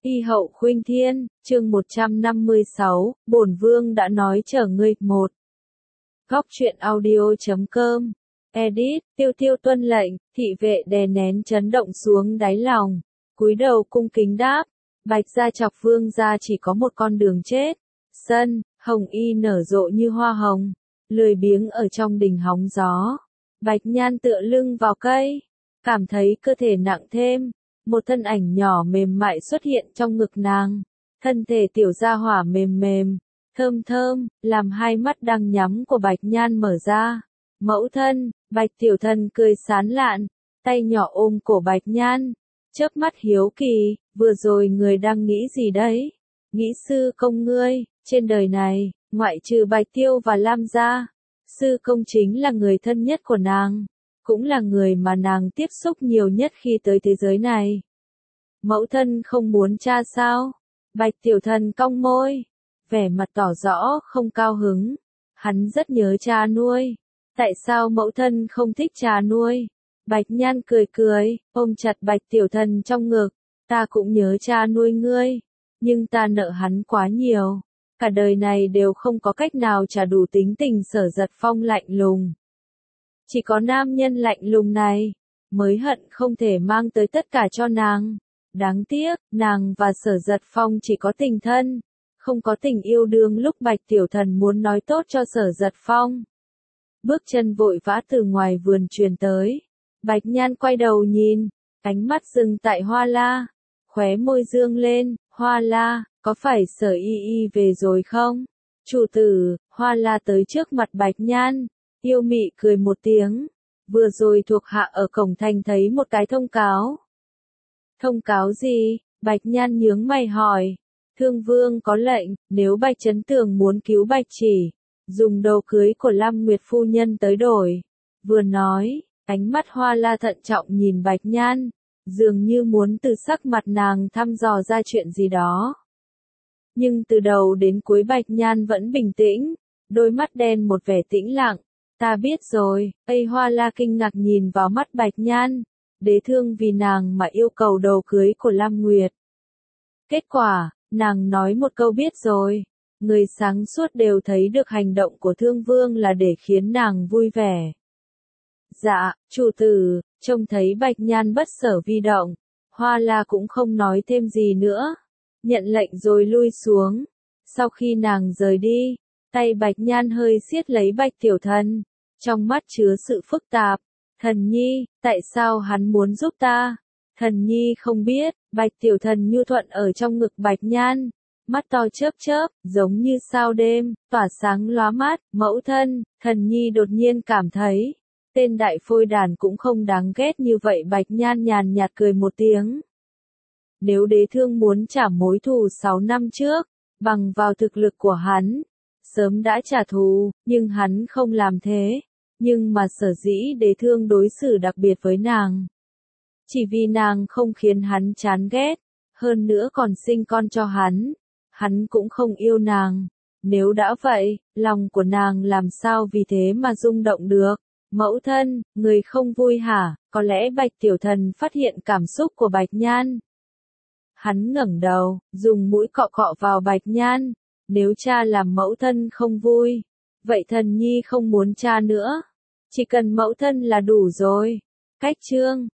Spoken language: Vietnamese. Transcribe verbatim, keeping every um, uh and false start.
Y hậu khuynh thiên, chương một trăm năm mươi sáu, bổn vương đã nói chờ ngươi. Một. Góc truyện audio chấm com. Edit, tiêu tiêu tuân lệnh, thị vệ đè nén chấn động xuống đáy lòng. Cúi đầu cung kính đáp, Bạch gia chọc vương gia chỉ có một con đường chết. Sân, hồng y nở rộ như hoa hồng, lười biếng ở trong đình hóng gió. Bạch Nhan tựa lưng vào cây, cảm thấy cơ thể nặng thêm. Một thân ảnh nhỏ mềm mại xuất hiện trong ngực nàng. Thân thể tiểu gia hỏa mềm mềm, thơm thơm, làm hai mắt đang nhắm của Bạch Nhan mở ra. Mẫu thân, Bạch tiểu thần cười sán lạn, tay nhỏ ôm cổ Bạch Nhan, chớp mắt hiếu kỳ, vừa rồi người đang nghĩ gì đấy? Nghĩ sư công ngươi, trên đời này, ngoại trừ Bạch Tiêu và Lam gia, sư công chính là người thân nhất của nàng. Cũng là người mà nàng tiếp xúc nhiều nhất khi tới thế giới này. Mẫu thân không muốn cha sao? Bạch tiểu thần cong môi, vẻ mặt tỏ rõ không cao hứng. Hắn rất nhớ cha nuôi. Tại sao mẫu thân không thích cha nuôi? Bạch Nhan cười cười, ôm chặt Bạch tiểu thần trong ngực. Ta cũng nhớ cha nuôi ngươi, nhưng ta nợ hắn quá nhiều. Cả đời này đều không có cách nào trả đủ tính tình Sở Giật Phong lạnh lùng. Chỉ có nam nhân lạnh lùng này, mới hận không thể mang tới tất cả cho nàng. Đáng tiếc, nàng và Sở Giật Phong chỉ có tình thân, không có tình yêu đương. Lúc Bạch tiểu thần muốn nói tốt cho Sở Giật Phong, bước chân vội vã từ ngoài vườn truyền tới. Bạch Nhan quay đầu nhìn, ánh mắt dừng tại Hoa La, khóe môi dương lên. Hoa La, có phải Sở Y Y về rồi không? Chủ tử. Hoa La tới trước mặt Bạch Nhan, yêu mị cười một tiếng. Vừa rồi thuộc hạ ở cổng thành thấy một cái thông cáo. Thông cáo gì? Bạch Nhan nhướng mày hỏi. Thương vương có lệnh, nếu Bạch Chấn Tường muốn cứu Bạch Chỉ, dùng đồ cưới của Lam Nguyệt phu nhân tới đổi. Vừa nói, ánh mắt Hoa La thận trọng nhìn Bạch Nhan, dường như muốn từ sắc mặt nàng thăm dò ra chuyện gì đó. Nhưng từ đầu đến cuối Bạch Nhan vẫn bình tĩnh, đôi mắt đen một vẻ tĩnh lặng. Ta biết rồi. Ây Hoa La kinh ngạc nhìn vào mắt Bạch Nhan. Đế thương vì nàng mà yêu cầu đồ cưới của Lam Nguyệt. Kết quả, nàng nói một câu biết rồi. Người sáng suốt đều thấy được hành động của thương vương là để khiến nàng vui vẻ. Dạ, chủ tử. Trông thấy Bạch Nhan bất sở vi động, Hoa La cũng không nói thêm gì nữa. Nhận lệnh rồi lui xuống. Sau khi nàng rời đi, tay Bạch Nhan hơi siết lấy Bạch tiểu thần, trong mắt chứa sự phức tạp. Thần nhi, tại sao hắn muốn giúp ta? Thần nhi không biết. Bạch tiểu thần nhu thuận ở trong ngực Bạch Nhan, mắt to chớp chớp, giống như sao đêm, tỏa sáng lóa mắt. Mẫu thân, thần nhi đột nhiên cảm thấy, tên đại phôi đàn cũng không đáng ghét như vậy. Bạch Nhan nhàn nhạt cười một tiếng. Nếu đế thương muốn trả mối thù sáu năm trước, bằng vào thực lực của hắn, sớm đã trả thù, nhưng hắn không làm thế. Nhưng mà sở dĩ đế thương đối xử đặc biệt với nàng, chỉ vì nàng không khiến hắn chán ghét, hơn nữa còn sinh con cho hắn. Hắn cũng không yêu nàng. Nếu đã vậy, lòng của nàng làm sao vì thế mà rung động được? Mẫu thân, người không vui hả? Có lẽ Bạch tiểu thần phát hiện cảm xúc của Bạch Nhan. Hắn ngẩng đầu, dùng mũi cọ cọ vào Bạch Nhan. Nếu cha làm mẫu thân không vui, vậy thần nhi không muốn cha nữa. Chỉ cần mẫu thân là đủ rồi. Cách chương.